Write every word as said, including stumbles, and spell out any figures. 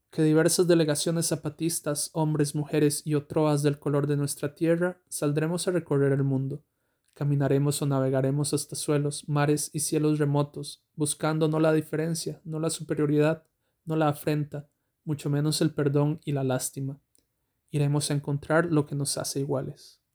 que diversas delegaciones zapatistas, hombres, mujeres y otroas del color de nuestra tierra, saldremos a recorrer el mundo. Caminaremos o navegaremos hasta suelos, mares y cielos remotos, buscando no la diferencia, no la superioridad, no la afrenta, mucho menos el perdón y la lástima. Iremos a encontrar lo que nos hace iguales.